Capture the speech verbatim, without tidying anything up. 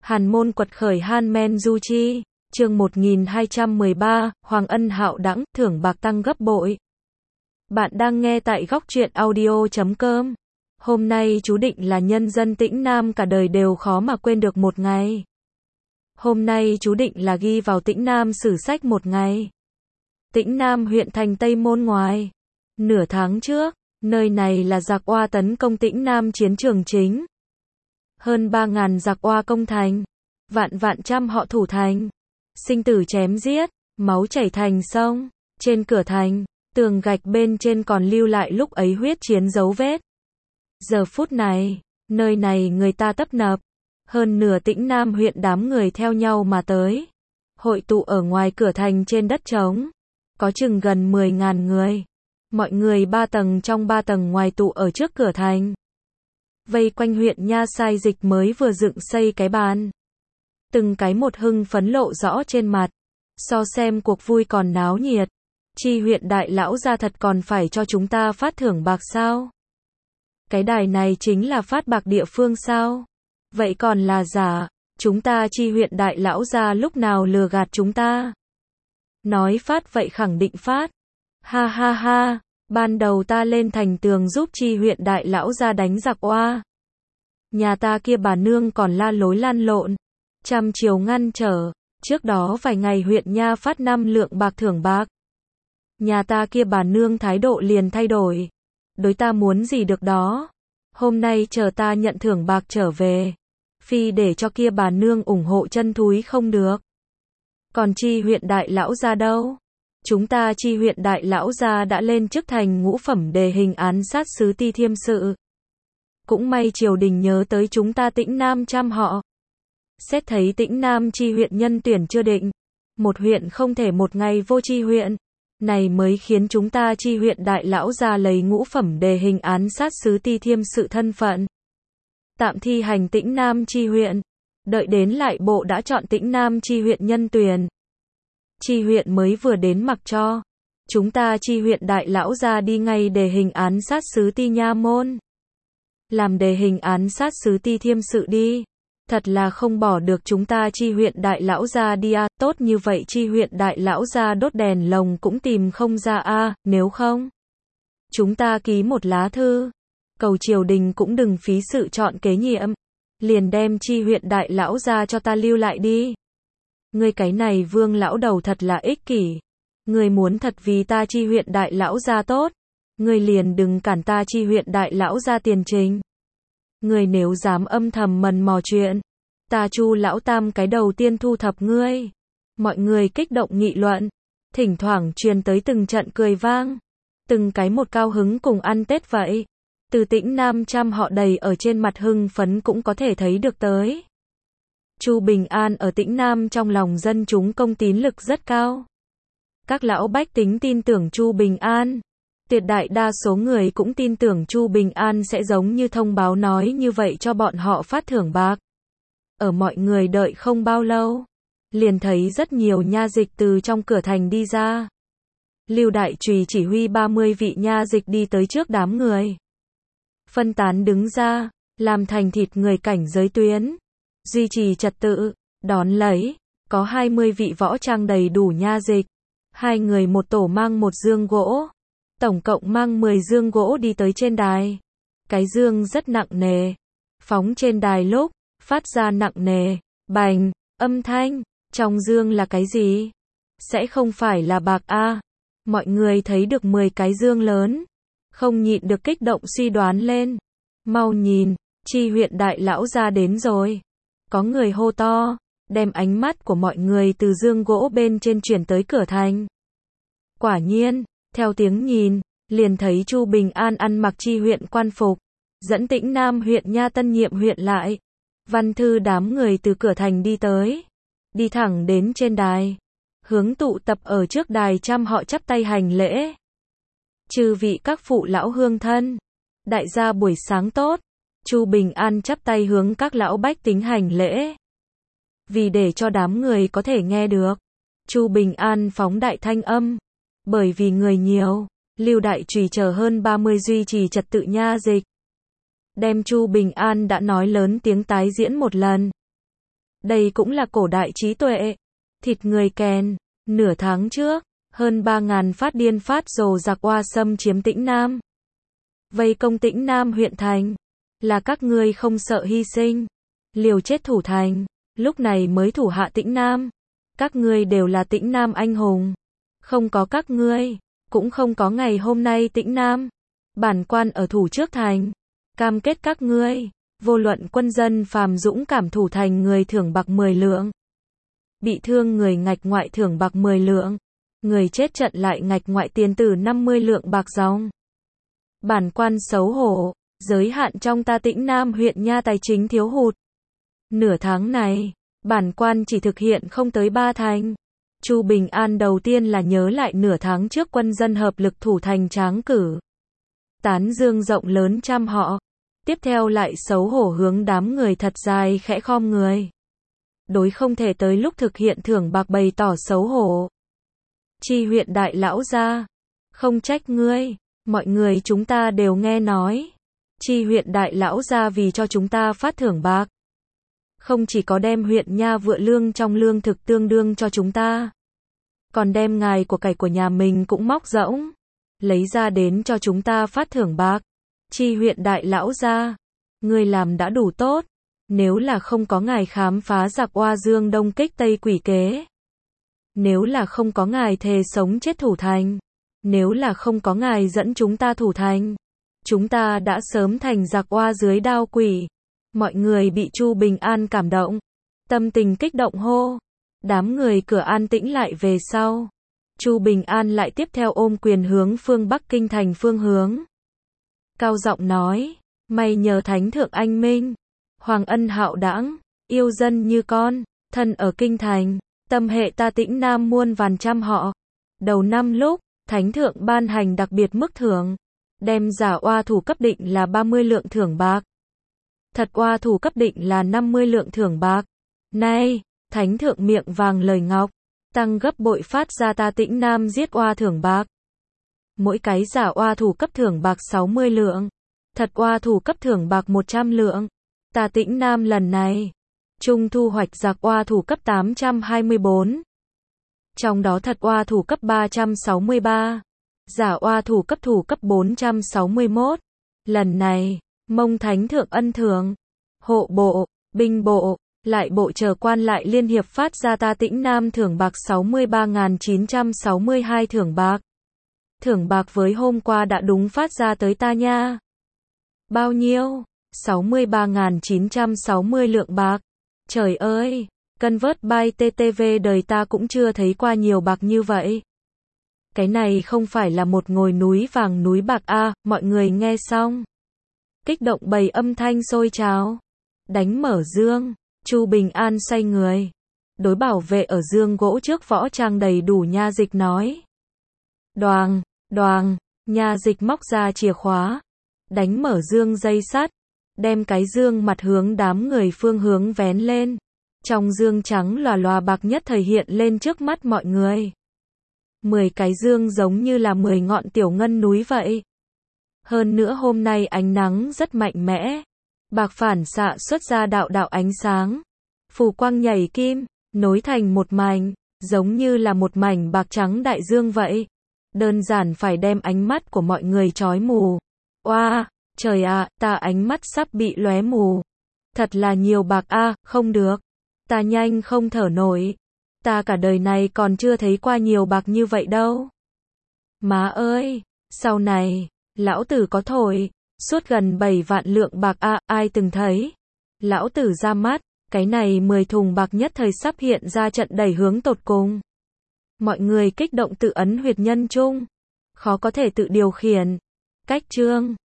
Hàn môn quật khởi Han Men Du Chi, chương một nghìn hai trăm mười ba, Hoàng ân hạo đãng, thưởng bạc tăng gấp bội. Bạn đang nghe tại góc truyện audio chấm com. Hôm nay chú định là nhân dân Tĩnh Nam cả đời đều khó mà quên được một ngày. Hôm nay chú định là ghi vào Tĩnh Nam sử sách một ngày. Tĩnh Nam huyện thành Tây Môn ngoài. Nửa tháng trước, nơi này là giặc oa tấn công Tĩnh Nam chiến trường chính. Hơn ba ngàn giặc oa công thành, vạn vạn trăm họ thủ thành, sinh tử chém giết, máu chảy thành sông, trên cửa thành, tường gạch bên trên còn lưu lại lúc ấy huyết chiến dấu vết. Giờ phút này, nơi này người ta tấp nập, hơn nửa Tĩnh Nam huyện đám người theo nhau mà tới, hội tụ ở ngoài cửa thành trên đất trống, có chừng gần mười ngàn người, mọi người ba tầng trong ba tầng ngoài tụ ở trước cửa thành. Vây quanh huyện Nha Sai Dịch mới vừa dựng xây cái bàn. Từng cái một hưng phấn lộ rõ trên mặt. So xem cuộc vui còn náo nhiệt. Chi huyện đại lão gia thật còn phải cho chúng ta phát thưởng bạc sao? Cái đài này chính là phát bạc địa phương sao? Vậy còn là giả, chúng ta chi huyện đại lão gia lúc nào lừa gạt chúng ta? Nói phát vậy khẳng định phát. Ha ha ha. Ban đầu ta lên thành tường giúp chi huyện đại lão ra đánh giặc oa. Nhà ta kia bà nương còn la lối lan lộn, trăm chiều ngăn trở, trước đó vài ngày huyện Nha phát năm lượng bạc thưởng bạc. Nhà ta kia bà nương thái độ liền thay đổi, đối ta muốn gì được đó. Hôm nay chờ ta nhận thưởng bạc trở về, phi để cho kia bà nương ủng hộ chân thúi không được. Còn chi huyện đại lão ra đâu? Chúng ta chi huyện đại lão gia đã lên chức thành ngũ phẩm đề hình án sát sứ ti thiêm sự. Cũng may triều đình nhớ tới chúng ta Tĩnh Nam trăm họ. Xét thấy Tĩnh Nam chi huyện nhân tuyển chưa định. Một huyện không thể một ngày vô chi huyện. Này mới khiến chúng ta chi huyện đại lão gia lấy ngũ phẩm đề hình án sát sứ ti thiêm sự thân phận. Tạm thi hành Tĩnh Nam chi huyện. Đợi đến lại bộ đã chọn Tĩnh Nam chi huyện nhân tuyển. Chi huyện mới vừa đến mặc cho. Chúng ta chi huyện đại lão ra đi ngay đề hình án sát sứ ti nha môn. Làm đề hình án sát sứ ti thiêm sự đi. Thật là không bỏ được chúng ta chi huyện đại lão ra đi à. Tốt như vậy chi huyện đại lão ra đốt đèn lồng cũng tìm không ra a à. Nếu không, chúng ta ký một lá thư. Cầu triều đình cũng đừng phí sự chọn kế nhiệm. Liền đem chi huyện đại lão ra cho ta lưu lại đi. Ngươi cái này Vương lão đầu thật là ích kỷ. Ngươi muốn thật vì ta chi huyện đại lão gia tốt. Ngươi liền đừng cản ta chi huyện đại lão gia tiền trình. Ngươi nếu dám âm thầm mần mò chuyện, ta Chu lão tam cái đầu tiên thu thập ngươi. Mọi người kích động nghị luận, thỉnh thoảng truyền tới từng trận cười vang, từng cái một cao hứng cùng ăn Tết vậy. Từ Tĩnh Nam trăm họ đầy ở trên mặt hưng phấn cũng có thể thấy được tới. Chu Bình An ở Tĩnh Nam trong lòng dân chúng công tín lực rất cao. Các lão bách tính tin tưởng Chu Bình An. Tuyệt đại đa số người cũng tin tưởng Chu Bình An sẽ giống như thông báo nói như vậy cho bọn họ phát thưởng bạc. Ở mọi người đợi không bao lâu, liền thấy rất nhiều nha dịch từ trong cửa thành đi ra. Lưu Đại Trùy chỉ huy ba mươi vị nha dịch đi tới trước đám người. Phân tán đứng ra, làm thành thịt người cảnh giới tuyến. Duy trì trật tự, đón lấy, có hai mươi vị võ trang đầy đủ nha dịch. Hai người một tổ mang một dương gỗ. Tổng cộng mang mười dương gỗ đi tới trên đài. Cái dương rất nặng nề. Phóng trên đài lúc, phát ra nặng nề, bành, âm thanh. Trong dương là cái gì? Sẽ không phải là bạc a à? Mọi người thấy được mười cái dương lớn. Không nhịn được kích động suy đoán lên. Mau nhìn, chi huyện đại lão ra đến rồi. Có người hô to, đem ánh mắt của mọi người từ dương gỗ bên trên chuyển tới cửa thành. Quả nhiên, theo tiếng nhìn, liền thấy Chu Bình An ăn mặc chi huyện quan phục, dẫn Tĩnh Nam huyện Nha tân nhiệm huyện lại. Văn thư đám người từ cửa thành đi tới, đi thẳng đến trên đài, hướng tụ tập ở trước đài trăm họ chắp tay hành lễ. Chư vị các phụ lão hương thân, đại gia buổi sáng tốt. Chu Bình An chắp tay hướng các lão bách tính hành lễ. Vì để cho đám người có thể nghe được, Chu Bình An phóng đại thanh âm. Bởi vì người nhiều, Lưu Đại Trùy chờ hơn ba mươi duy trì trật tự nha dịch. Đem Chu Bình An đã nói lớn tiếng tái diễn một lần. Đây cũng là cổ đại trí tuệ. Thịt người kèn. Nửa tháng trước, hơn ba ngàn phát điên phát rồ giặc oa xâm chiếm Tĩnh Nam. Vây công Tĩnh Nam huyện thành. Là các ngươi không sợ hy sinh. Liều chết thủ thành. Lúc này mới thủ hạ Tĩnh Nam. Các ngươi đều là Tĩnh Nam anh hùng. Không có các ngươi, cũng không có ngày hôm nay Tĩnh Nam. Bản quan ở thủ trước thành. Cam kết các ngươi, vô luận quân dân phàm dũng cảm thủ thành người thưởng bạc mười lượng. Bị thương người ngạch ngoại thưởng bạc mười lượng. Người chết trận lại ngạch ngoại tiền tử năm mươi lượng bạc dòng. Bản quan xấu hổ, giới hạn trong ta Tĩnh Nam huyện nha tài chính thiếu hụt. Nửa tháng này, bản quan chỉ thực hiện không tới ba thành. Chu Bình An đầu tiên là nhớ lại nửa tháng trước quân dân hợp lực thủ thành Tráng Cử. Tán dương rộng lớn trăm họ. Tiếp theo lại xấu hổ hướng đám người thật dài khẽ khom người. Đối không thể tới lúc thực hiện thưởng bạc bày tỏ xấu hổ. Chi huyện đại lão gia. Không trách ngươi, mọi người chúng ta đều nghe nói. Chi huyện đại lão gia vì cho chúng ta phát thưởng bạc. Không chỉ có đem huyện nha vựa lương trong lương thực tương đương cho chúng ta. Còn đem ngài của cải của nhà mình cũng móc rỗng. Lấy ra đến cho chúng ta phát thưởng bạc. Chi huyện đại lão gia. Ngươi làm đã đủ tốt. Nếu là không có ngài khám phá giặc oa dương đông kích tây quỷ kế. Nếu là không có ngài thề sống chết thủ thành. Nếu là không có ngài dẫn chúng ta thủ thành. Chúng ta đã sớm thành giặc oa dưới đao quỷ. Mọi người bị Chu Bình An cảm động. Tâm tình kích động hô. Đám người cửa an tĩnh lại về sau. Chu Bình An lại tiếp theo ôm quyền hướng phương Bắc Kinh thành phương hướng. Cao giọng nói. May nhờ Thánh Thượng anh minh. Hoàng ân hạo đãng. Yêu dân như con. Thân ở Kinh thành. Tâm hệ ta Tĩnh Nam muôn vàn trăm họ. Đầu năm lúc, Thánh Thượng ban hành đặc biệt mức thưởng. Đem giả oa thủ cấp định là ba mươi lượng thưởng bạc. Thật oa thủ cấp định là năm mươi lượng thưởng bạc. Nay, Thánh Thượng miệng vàng lời ngọc. Tăng gấp bội phát ra ta Tĩnh Nam giết oa thưởng bạc. Mỗi cái giả oa thủ cấp thưởng bạc sáu mươi lượng. Thật oa thủ cấp thưởng bạc một trăm lượng. Ta Tĩnh Nam lần này. Trung thu hoạch giặc oa thủ cấp tám trăm hai mươi bốn. Trong đó thật oa thủ cấp ba trăm sáu mươi ba. Giả oa thủ cấp thủ cấp bốn trăm sáu mươi mốt. Lần này, mong Thánh Thượng ân thưởng. Hộ bộ, binh bộ, lại bộ chờ quan lại liên hiệp phát ra ta Tĩnh Nam thưởng bạc sáu mươi ba nghìn chín trăm sáu mươi hai thưởng bạc. Thưởng bạc với hôm qua đã đúng phát ra tới ta nha. Bao nhiêu? sáu mươi ba nghìn chín trăm sáu mươi lượng bạc. Trời ơi, Convert by tê tê vê đời ta cũng chưa thấy qua nhiều bạc như vậy. Cái này không phải là một ngồi núi vàng núi bạc a, à, mọi người nghe xong. Kích động bầy âm thanh sôi trào. Đánh mở dương, Chu Bình An xoay người. Đối bảo vệ ở dương gỗ trước võ trang đầy đủ nha dịch nói. Đoàng, đoàng, nha dịch móc ra chìa khóa. Đánh mở dương dây sắt. Đem cái dương mặt hướng đám người phương hướng vén lên. Trong dương trắng lòa lòa bạc nhất thời hiện lên trước mắt mọi người. Mười cái dương giống như là mười ngọn tiểu ngân núi vậy. Hơn nữa hôm nay ánh nắng rất mạnh mẽ. Bạc phản xạ xuất ra đạo đạo ánh sáng. Phù quang nhảy kim, nối thành một mảnh, giống như là một mảnh bạc trắng đại dương vậy. Đơn giản phải đem ánh mắt của mọi người chói mù. Oa, trời ạ, ta ánh mắt sắp bị lóe mù. Thật là nhiều bạc a, à, không được. Ta nhanh không thở nổi. Ta cả đời này còn chưa thấy qua nhiều bạc như vậy đâu. Má ơi, sau này, lão tử có thổi, suốt gần bảy vạn lượng bạc a, à, ai từng thấy. Lão tử ra mắt, cái này mười thùng bạc nhất thời sắp hiện ra trận đẩy hướng tột cùng. Mọi người kích động tự ấn huyệt nhân trung. Khó có thể tự điều khiển. Cách chương